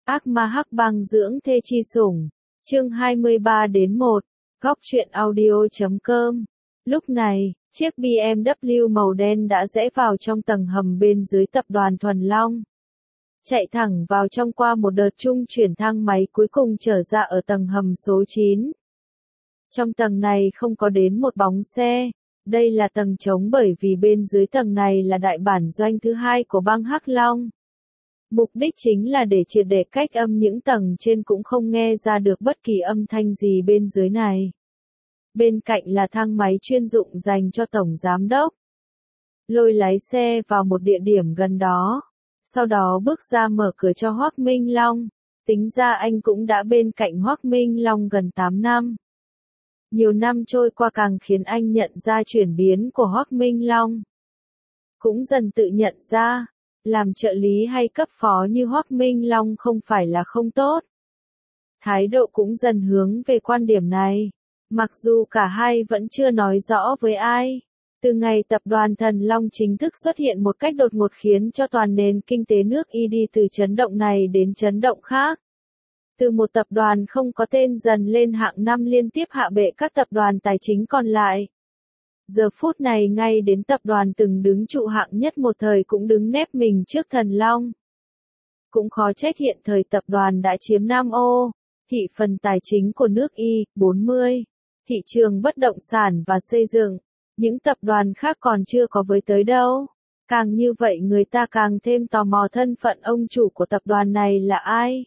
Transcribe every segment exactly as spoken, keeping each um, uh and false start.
Ác ma hắc băng dưỡng thê chi sủng. Chương hai mươi ba đến một. Góc truyện audio chấm com. Lúc này, chiếc bê em vê màu đen đã rẽ vào trong tầng hầm bên dưới tập đoàn Thuần Long. Chạy thẳng vào trong qua một đợt trung chuyển thang máy cuối cùng trở ra ở tầng hầm số chín. Trong tầng này không có đến một bóng xe. Đây là tầng trống bởi vì bên dưới tầng này là đại bản doanh thứ hai của băng Hắc Long. Mục đích chính là để triệt để cách âm những tầng trên cũng không nghe ra được bất kỳ âm thanh gì bên dưới này. Bên cạnh là thang máy chuyên dụng dành cho tổng giám đốc. Lôi lái xe vào một địa điểm gần đó. Sau đó bước ra mở cửa cho Hoắc Minh Long. Tính ra anh cũng đã bên cạnh Hoắc Minh Long gần tám năm. Nhiều năm trôi qua càng khiến anh nhận ra chuyển biến của Hoắc Minh Long. Cũng dần tự nhận ra, làm trợ lý hay cấp phó như Hoắc Minh Long không phải là không tốt. Thái độ cũng dần hướng về quan điểm này, mặc dù cả hai vẫn chưa nói rõ với ai. Từ ngày tập đoàn Thần Long chính thức xuất hiện một cách đột ngột khiến cho toàn nền kinh tế nước Y đi từ chấn động này đến chấn động khác. Từ một tập đoàn không có tên dần lên hạng năm liên tiếp hạ bệ các tập đoàn tài chính còn lại. Giờ phút này ngay đến tập đoàn từng đứng trụ hạng nhất một thời cũng đứng nép mình trước Thần Long. Cũng khó trách hiện thời tập đoàn đã chiếm Nam Ô, thị phần tài chính của nước Y, bốn mươi, thị trường bất động sản và xây dựng. Những tập đoàn khác còn chưa có với tới đâu. Càng như vậy người ta càng thêm tò mò thân phận ông chủ của tập đoàn này là ai.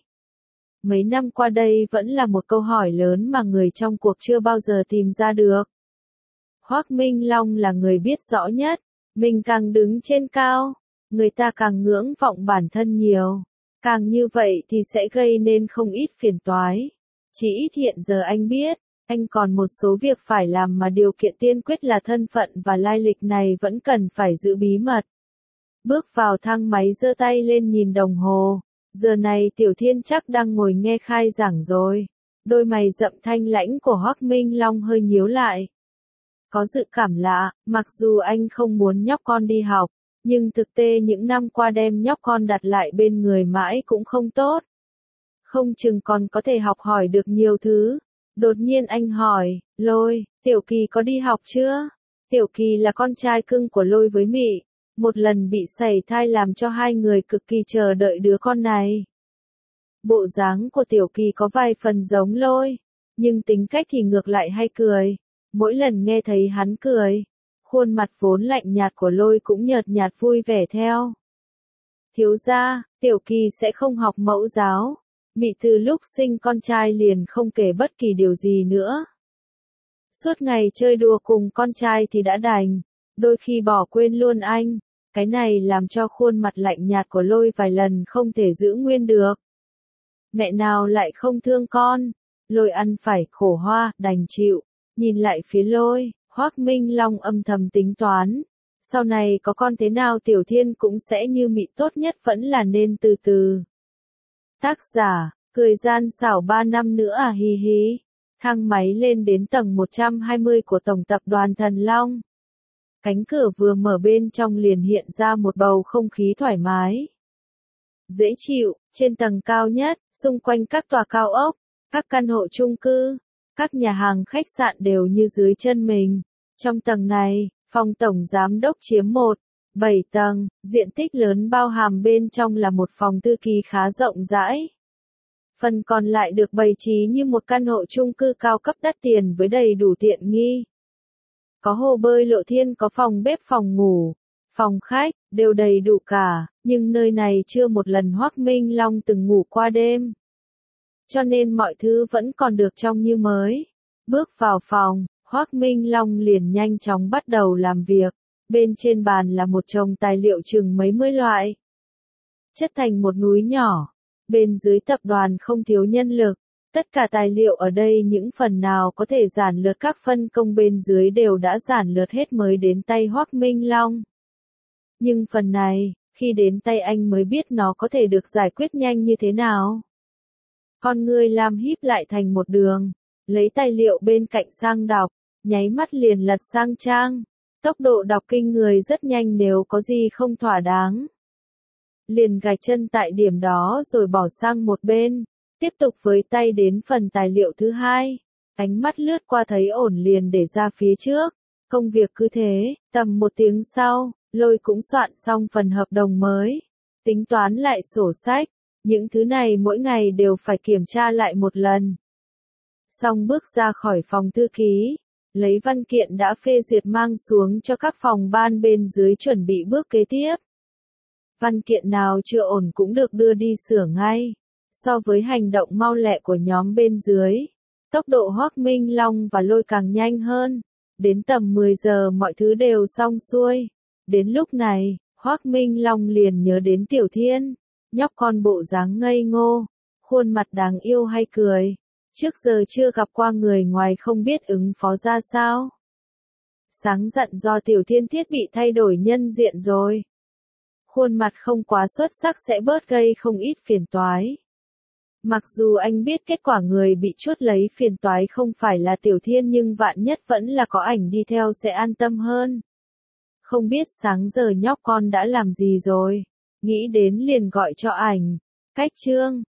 Mấy năm qua đây vẫn là một câu hỏi lớn mà người trong cuộc chưa bao giờ tìm ra được. Hoắc Minh Long là người biết rõ nhất, mình càng đứng trên cao, người ta càng ngưỡng vọng bản thân nhiều. Càng như vậy thì sẽ gây nên không ít phiền toái. Chỉ ít hiện giờ anh biết, anh còn một số việc phải làm mà điều kiện tiên quyết là thân phận và lai lịch này vẫn cần phải giữ bí mật. Bước vào thang máy giơ tay lên nhìn đồng hồ. Giờ này Tiểu Thiên chắc đang ngồi nghe khai giảng rồi. Đôi mày rậm thanh lãnh của Hoắc Minh Long hơi nhíu lại. Có dự cảm lạ, mặc dù anh không muốn nhóc con đi học, nhưng thực tế những năm qua đem nhóc con đặt lại bên người mãi cũng không tốt. Không chừng còn có thể học hỏi được nhiều thứ. Đột nhiên anh hỏi, Lôi, Tiểu Kỳ có đi học chưa? Tiểu Kỳ là con trai cưng của Lôi với Mị. Một lần bị sảy thai làm cho hai người cực kỳ chờ đợi đứa con này. Bộ dáng của Tiểu Kỳ có vài phần giống Lôi, nhưng tính cách thì ngược lại hay cười. Mỗi lần nghe thấy hắn cười, khuôn mặt vốn lạnh nhạt của Lôi cũng nhợt nhạt vui vẻ theo. Thiếu gia, Tiểu Kỳ sẽ không học mẫu giáo. Mị từ lúc sinh con trai liền không kể bất kỳ điều gì nữa. Suốt ngày chơi đùa cùng con trai thì đã đành, đôi khi bỏ quên luôn anh. Cái này làm cho khuôn mặt lạnh nhạt của Lôi vài lần không thể giữ nguyên được. Mẹ nào lại không thương con, Lôi ăn phải khổ hoa, đành chịu. Nhìn lại phía Lôi, Hoắc Minh Long âm thầm tính toán. Sau này có con thế nào Tiểu Thiên cũng sẽ như Mị, tốt nhất vẫn là nên từ từ. Tác giả, cười gian xảo ba năm nữa à hi hi. Thang máy lên đến tầng một trăm hai mươi của tổng tập đoàn Thần Long. Cánh cửa vừa mở bên trong liền hiện ra một bầu không khí thoải mái. Dễ chịu, trên tầng cao nhất, xung quanh các tòa cao ốc, các căn hộ chung cư, các nhà hàng khách sạn đều như dưới chân mình. Trong tầng này, phòng tổng giám đốc chiếm một, bảy tầng, diện tích lớn bao hàm bên trong là một phòng thư ký khá rộng rãi. Phần còn lại được bày trí như một căn hộ chung cư cao cấp đắt tiền với đầy đủ tiện nghi. Có hồ bơi lộ thiên, có phòng bếp, phòng ngủ, phòng khách, đều đầy đủ cả, nhưng nơi này chưa một lần Hoắc Minh Long từng ngủ qua đêm. Cho nên mọi thứ vẫn còn được trông như mới. Bước vào phòng, Hoắc Minh Long liền nhanh chóng bắt đầu làm việc. Bên trên bàn là một chồng tài liệu chừng mấy mươi loại. Chất thành một núi nhỏ. Bên dưới tập đoàn không thiếu nhân lực. Tất cả tài liệu ở đây những phần nào có thể giản lược các phân công bên dưới đều đã giản lược hết mới đến tay Hoắc Minh Long. Nhưng phần này, khi đến tay anh mới biết nó có thể được giải quyết nhanh như thế nào. Con người làm híp lại thành một đường, lấy tài liệu bên cạnh sang đọc, nháy mắt liền lật sang trang. Tốc độ đọc kinh người rất nhanh nếu có gì không thỏa đáng. liền gạch chân tại điểm đó rồi bỏ sang một bên, tiếp tục với tay đến phần tài liệu thứ hai. Ánh mắt lướt qua thấy ổn liền để ra phía trước. Công việc cứ thế, tầm một tiếng sau, Lôi cũng soạn xong phần hợp đồng mới. Tính toán lại sổ sách, những thứ này mỗi ngày đều phải kiểm tra lại một lần. Xong bước ra khỏi phòng thư ký, lấy văn kiện đã phê duyệt mang xuống cho các phòng ban bên dưới chuẩn bị bước kế tiếp. Văn kiện nào chưa ổn cũng được đưa đi sửa ngay. So với hành động mau lẹ của nhóm bên dưới, tốc độ Hoắc Minh Long và Lôi càng nhanh hơn. Đến tầm mười giờ mọi thứ đều xong xuôi. Đến lúc này, Hoắc Minh Long liền nhớ đến Tiểu Thiên, nhóc con bộ dáng ngây ngô, khuôn mặt đáng yêu hay cười. Trước giờ chưa gặp qua người ngoài không biết ứng phó ra sao. Sáng giận do Tiểu Thiên thiết bị thay đổi nhân diện rồi. Khuôn mặt không quá xuất sắc sẽ bớt gây không ít phiền toái. Mặc dù anh biết kết quả người bị chuốt lấy phiền toái không phải là Tiểu Thiên nhưng vạn nhất vẫn là có ảnh đi theo sẽ an tâm hơn. Không biết sáng giờ nhóc con đã làm gì rồi. Nghĩ đến liền gọi cho ảnh. Cách Trương,